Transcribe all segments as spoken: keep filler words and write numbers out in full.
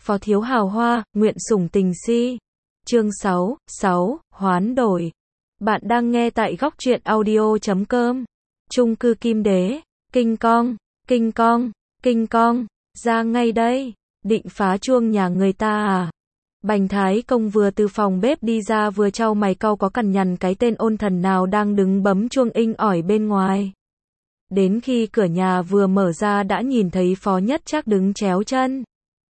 Phó thiếu hào hoa, nguyện sủng tình si. Chương sáu, sáu, hoán đổi. Bạn đang nghe tại góc truyện audio chấm com. Chung cư Kim Đế, Kinh Cong, Kinh Cong, Kinh Cong, ra ngay đây, định phá chuông nhà người ta à? Bành Thái Công vừa từ phòng bếp đi ra vừa trao mày cau có cằn nhằn cái tên ôn thần nào đang đứng bấm chuông inh ỏi bên ngoài. Đến khi cửa nhà vừa mở ra đã nhìn thấy Phó Nhất Trác đứng chéo chân,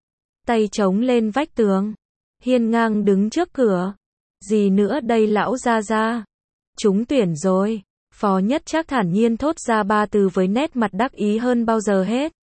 tay chống lên vách tường, hiên ngang đứng trước cửa. Gì nữa đây lão gia gia? Trúng tuyển rồi. Phó Nhất Trác thản nhiên thốt ra ba từ với nét mặt đắc ý hơn bao giờ hết.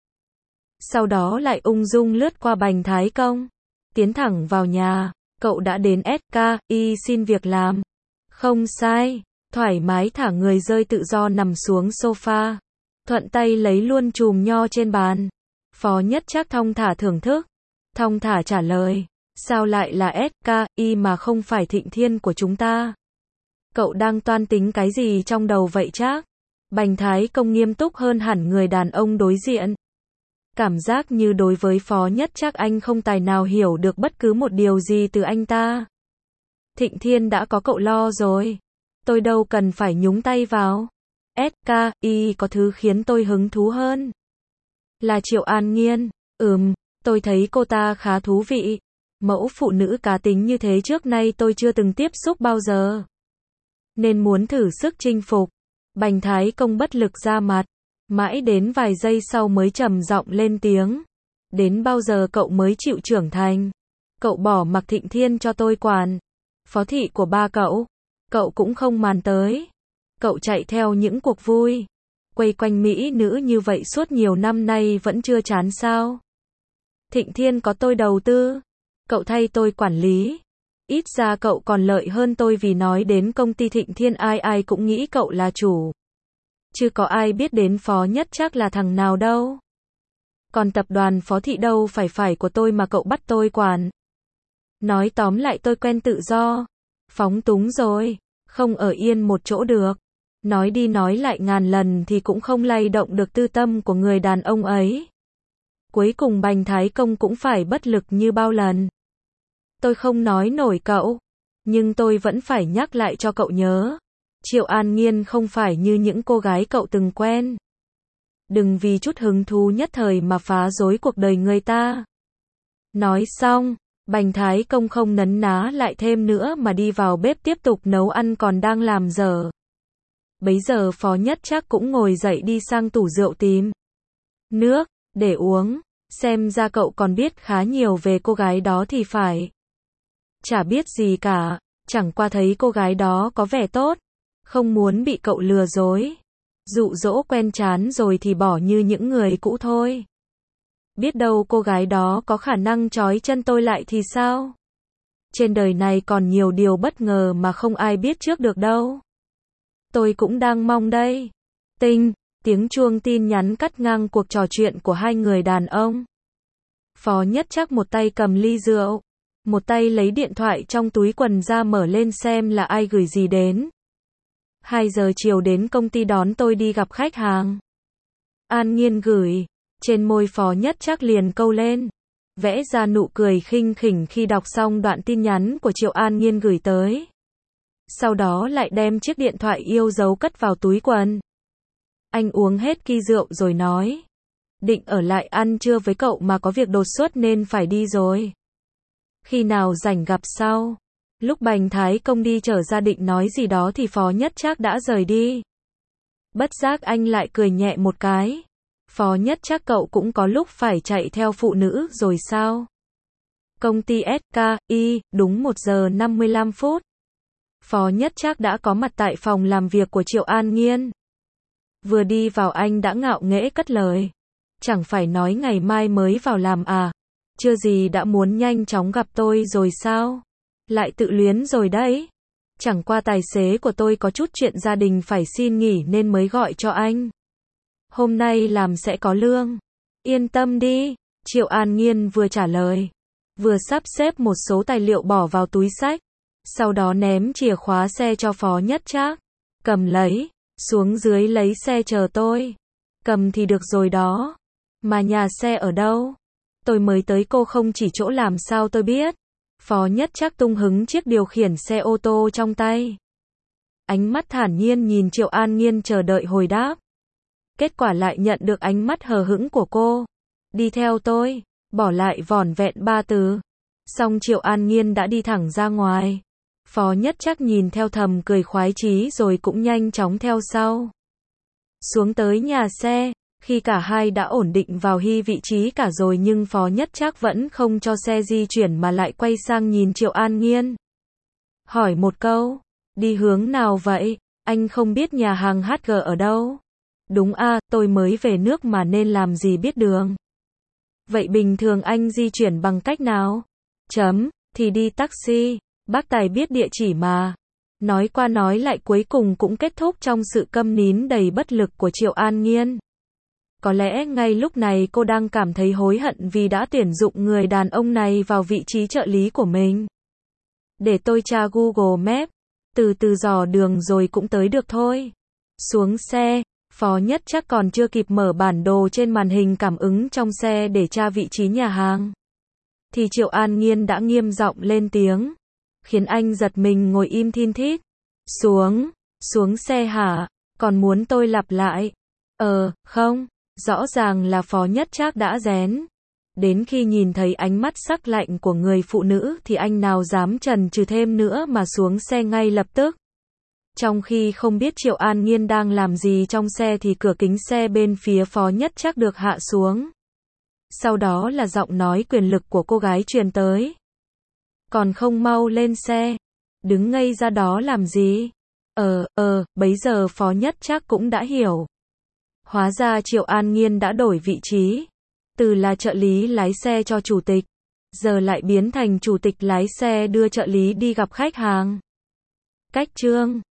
Sau đó lại ung dung lướt qua Bành Thái Công, tiến thẳng vào nhà. Cậu đã đến ét ca i xin việc làm. Không sai, thoải mái thả người rơi tự do nằm xuống sofa, thuận tay lấy luôn chùm nho trên bàn. Phó Nhất Trác thong thả thưởng thức, thong thả trả lời, sao lại là ét ca i mà không phải Thịnh Thiên của chúng ta? Cậu đang toan tính cái gì trong đầu vậy Trác? Bành Thái Công nghiêm túc hơn hẳn người đàn ông đối diện. Cảm giác như đối với Phó Nhất Trác anh không tài nào hiểu được bất cứ một điều gì từ anh ta. Thịnh Thiên đã có cậu lo rồi, tôi đâu cần phải nhúng tay vào. ét ca i có thứ khiến tôi hứng thú hơn. Là Triệu An Nghiên. Ừm, tôi thấy cô ta khá thú vị. Mẫu phụ nữ cá tính như thế trước nay tôi chưa từng tiếp xúc bao giờ, nên muốn thử sức chinh phục. Bành Thái Công bất lực ra mặt, mãi đến vài giây sau mới trầm giọng lên tiếng. Đến bao giờ cậu mới chịu trưởng thành? Cậu bỏ mặc Thịnh Thiên cho tôi quản. Phó thị của ba cậu, cậu cũng không màn tới. Cậu chạy theo những cuộc vui, quay quanh mỹ nữ như vậy suốt nhiều năm nay vẫn chưa chán sao? Thịnh Thiên có tôi đầu tư, cậu thay tôi quản lý. Ít ra cậu còn lợi hơn tôi vì nói đến công ty Thịnh Thiên ai ai cũng nghĩ cậu là chủ. Chứ có ai biết đến Phó Nhất Trác là thằng nào đâu. Còn tập đoàn Phó thị đâu phải phải của tôi mà cậu bắt tôi quản. Nói tóm lại tôi quen tự do, phóng túng rồi, không ở yên một chỗ được. Nói đi nói lại ngàn lần thì cũng không lay động được tư tâm của người đàn ông ấy. Cuối cùng Bành Thái Công cũng phải bất lực như bao lần. Tôi không nói nổi cậu, nhưng tôi vẫn phải nhắc lại cho cậu nhớ. Triệu An Nghiên không phải như những cô gái cậu từng quen. Đừng vì chút hứng thú nhất thời mà phá rối cuộc đời người ta. Nói xong, Bành Thái Công không nấn ná lại thêm nữa mà đi vào bếp tiếp tục nấu ăn còn đang làm dở. Bấy giờ Phó Nhất Trác cũng ngồi dậy đi sang tủ rượu tìm nước để uống. Xem ra cậu còn biết khá nhiều về cô gái đó thì phải. Chả biết gì cả, chẳng qua thấy cô gái đó có vẻ tốt, không muốn bị cậu lừa dối, dụ dỗ quen chán rồi thì bỏ như những người cũ thôi. Biết đâu cô gái đó có khả năng trói chân tôi lại thì sao? Trên đời này còn nhiều điều bất ngờ mà không ai biết trước được đâu. Tôi cũng đang mong đây. Tinh, tiếng chuông tin nhắn cắt ngang cuộc trò chuyện của hai người đàn ông. Phó Nhất Trác một tay cầm ly rượu, một tay lấy điện thoại trong túi quần ra mở lên xem là ai gửi gì đến. Hai giờ chiều đến công ty đón tôi đi gặp khách hàng. An Nghiên gửi. Trên môi Phó Nhất Trác liền câu lên, vẽ ra nụ cười khinh khỉnh khi đọc xong đoạn tin nhắn của Triệu An Nghiên gửi tới. Sau đó lại đem chiếc điện thoại yêu dấu cất vào túi quần. Anh uống hết ky rượu rồi nói, định ở lại ăn trưa với cậu mà có việc đột xuất nên phải đi rồi. Khi nào rảnh gặp sau. Lúc Bành Thái Công đi chở gia định nói gì đó thì Phó Nhất Trác đã rời đi. Bất giác anh lại cười nhẹ một cái. Phó Nhất Trác cậu cũng có lúc phải chạy theo phụ nữ rồi sao? Công ty ét ca i, đúng một giờ năm mươi lăm phút. Phó Nhất Trác đã có mặt tại phòng làm việc của Triệu An Nghiên. Vừa đi vào anh đã ngạo nghễ cất lời. Chẳng phải nói ngày mai mới vào làm à? Chưa gì đã muốn nhanh chóng gặp tôi rồi sao? Lại tự luyến rồi đấy. Chẳng qua tài xế của tôi có chút chuyện gia đình phải xin nghỉ nên mới gọi cho anh. Hôm nay làm sẽ có lương. Yên tâm đi. Triệu An Nghiên vừa trả lời, vừa sắp xếp một số tài liệu bỏ vào túi xách. Sau đó ném chìa khóa xe cho Phó Nhất Trác. Cầm lấy, xuống dưới lấy xe chờ tôi. Cầm thì được rồi đó. Mà nhà xe ở đâu? tôi mới tới cô không chỉ chỗ làm sao tôi biết. Phó Nhất Trác tung hứng chiếc điều khiển xe ô tô trong tay. Ánh mắt thản nhiên nhìn Triệu An Nhiên chờ đợi hồi đáp. Kết quả lại nhận được ánh mắt hờ hững của cô. Đi theo tôi, bỏ lại vỏn vẹn ba từ. Xong Triệu An Nhiên đã đi thẳng ra ngoài. Phó Nhất Trác nhìn theo thầm cười khoái chí rồi cũng nhanh chóng theo sau. Xuống tới nhà xe, khi cả hai đã ổn định vào hy vị trí cả rồi nhưng Phó Nhất Trác vẫn không cho xe di chuyển mà lại quay sang nhìn Triệu An Nhiên. Hỏi một câu, đi hướng nào vậy? Anh không biết nhà hàng hát giê ở đâu? Đúng à, tôi mới về nước mà nên làm gì biết đường. Vậy bình thường anh di chuyển bằng cách nào? Chấm, thì đi taxi, bác Tài biết địa chỉ mà. Nói qua nói lại cuối cùng cũng kết thúc trong sự câm nín đầy bất lực của Triệu An Nhiên. Có lẽ ngay lúc này cô đang cảm thấy hối hận vì đã tuyển dụng người đàn ông này vào vị trí trợ lý của mình. Để tôi tra Google Maps, từ từ dò đường rồi cũng tới được thôi. Xuống xe, Phó Nhất Trác còn chưa kịp mở bản đồ trên màn hình cảm ứng trong xe để tra vị trí nhà hàng. Thì Triệu An Nhiên đã nghiêm giọng lên tiếng, khiến anh giật mình ngồi im thin thít. Xuống, xuống xe hả? Còn muốn tôi lặp lại? Ờ, không, rõ ràng là Phó Nhất Trác đã rén. Đến khi nhìn thấy ánh mắt sắc lạnh của người phụ nữ thì anh nào dám chần chừ thêm nữa mà xuống xe ngay lập tức. Trong khi không biết Triệu An Nhiên đang làm gì trong xe thì cửa kính xe bên phía Phó Nhất Trác được hạ xuống. Sau đó là giọng nói quyền lực của cô gái truyền tới. Còn không mau lên xe, đứng ngây ra đó làm gì? Ờ, ờ, bấy giờ Phó Nhất Trác cũng đã hiểu. Hóa ra Triệu An Nhiên đã đổi vị trí. Từ là trợ lý lái xe cho chủ tịch, giờ lại biến thành chủ tịch lái xe đưa trợ lý đi gặp khách hàng. Cách chương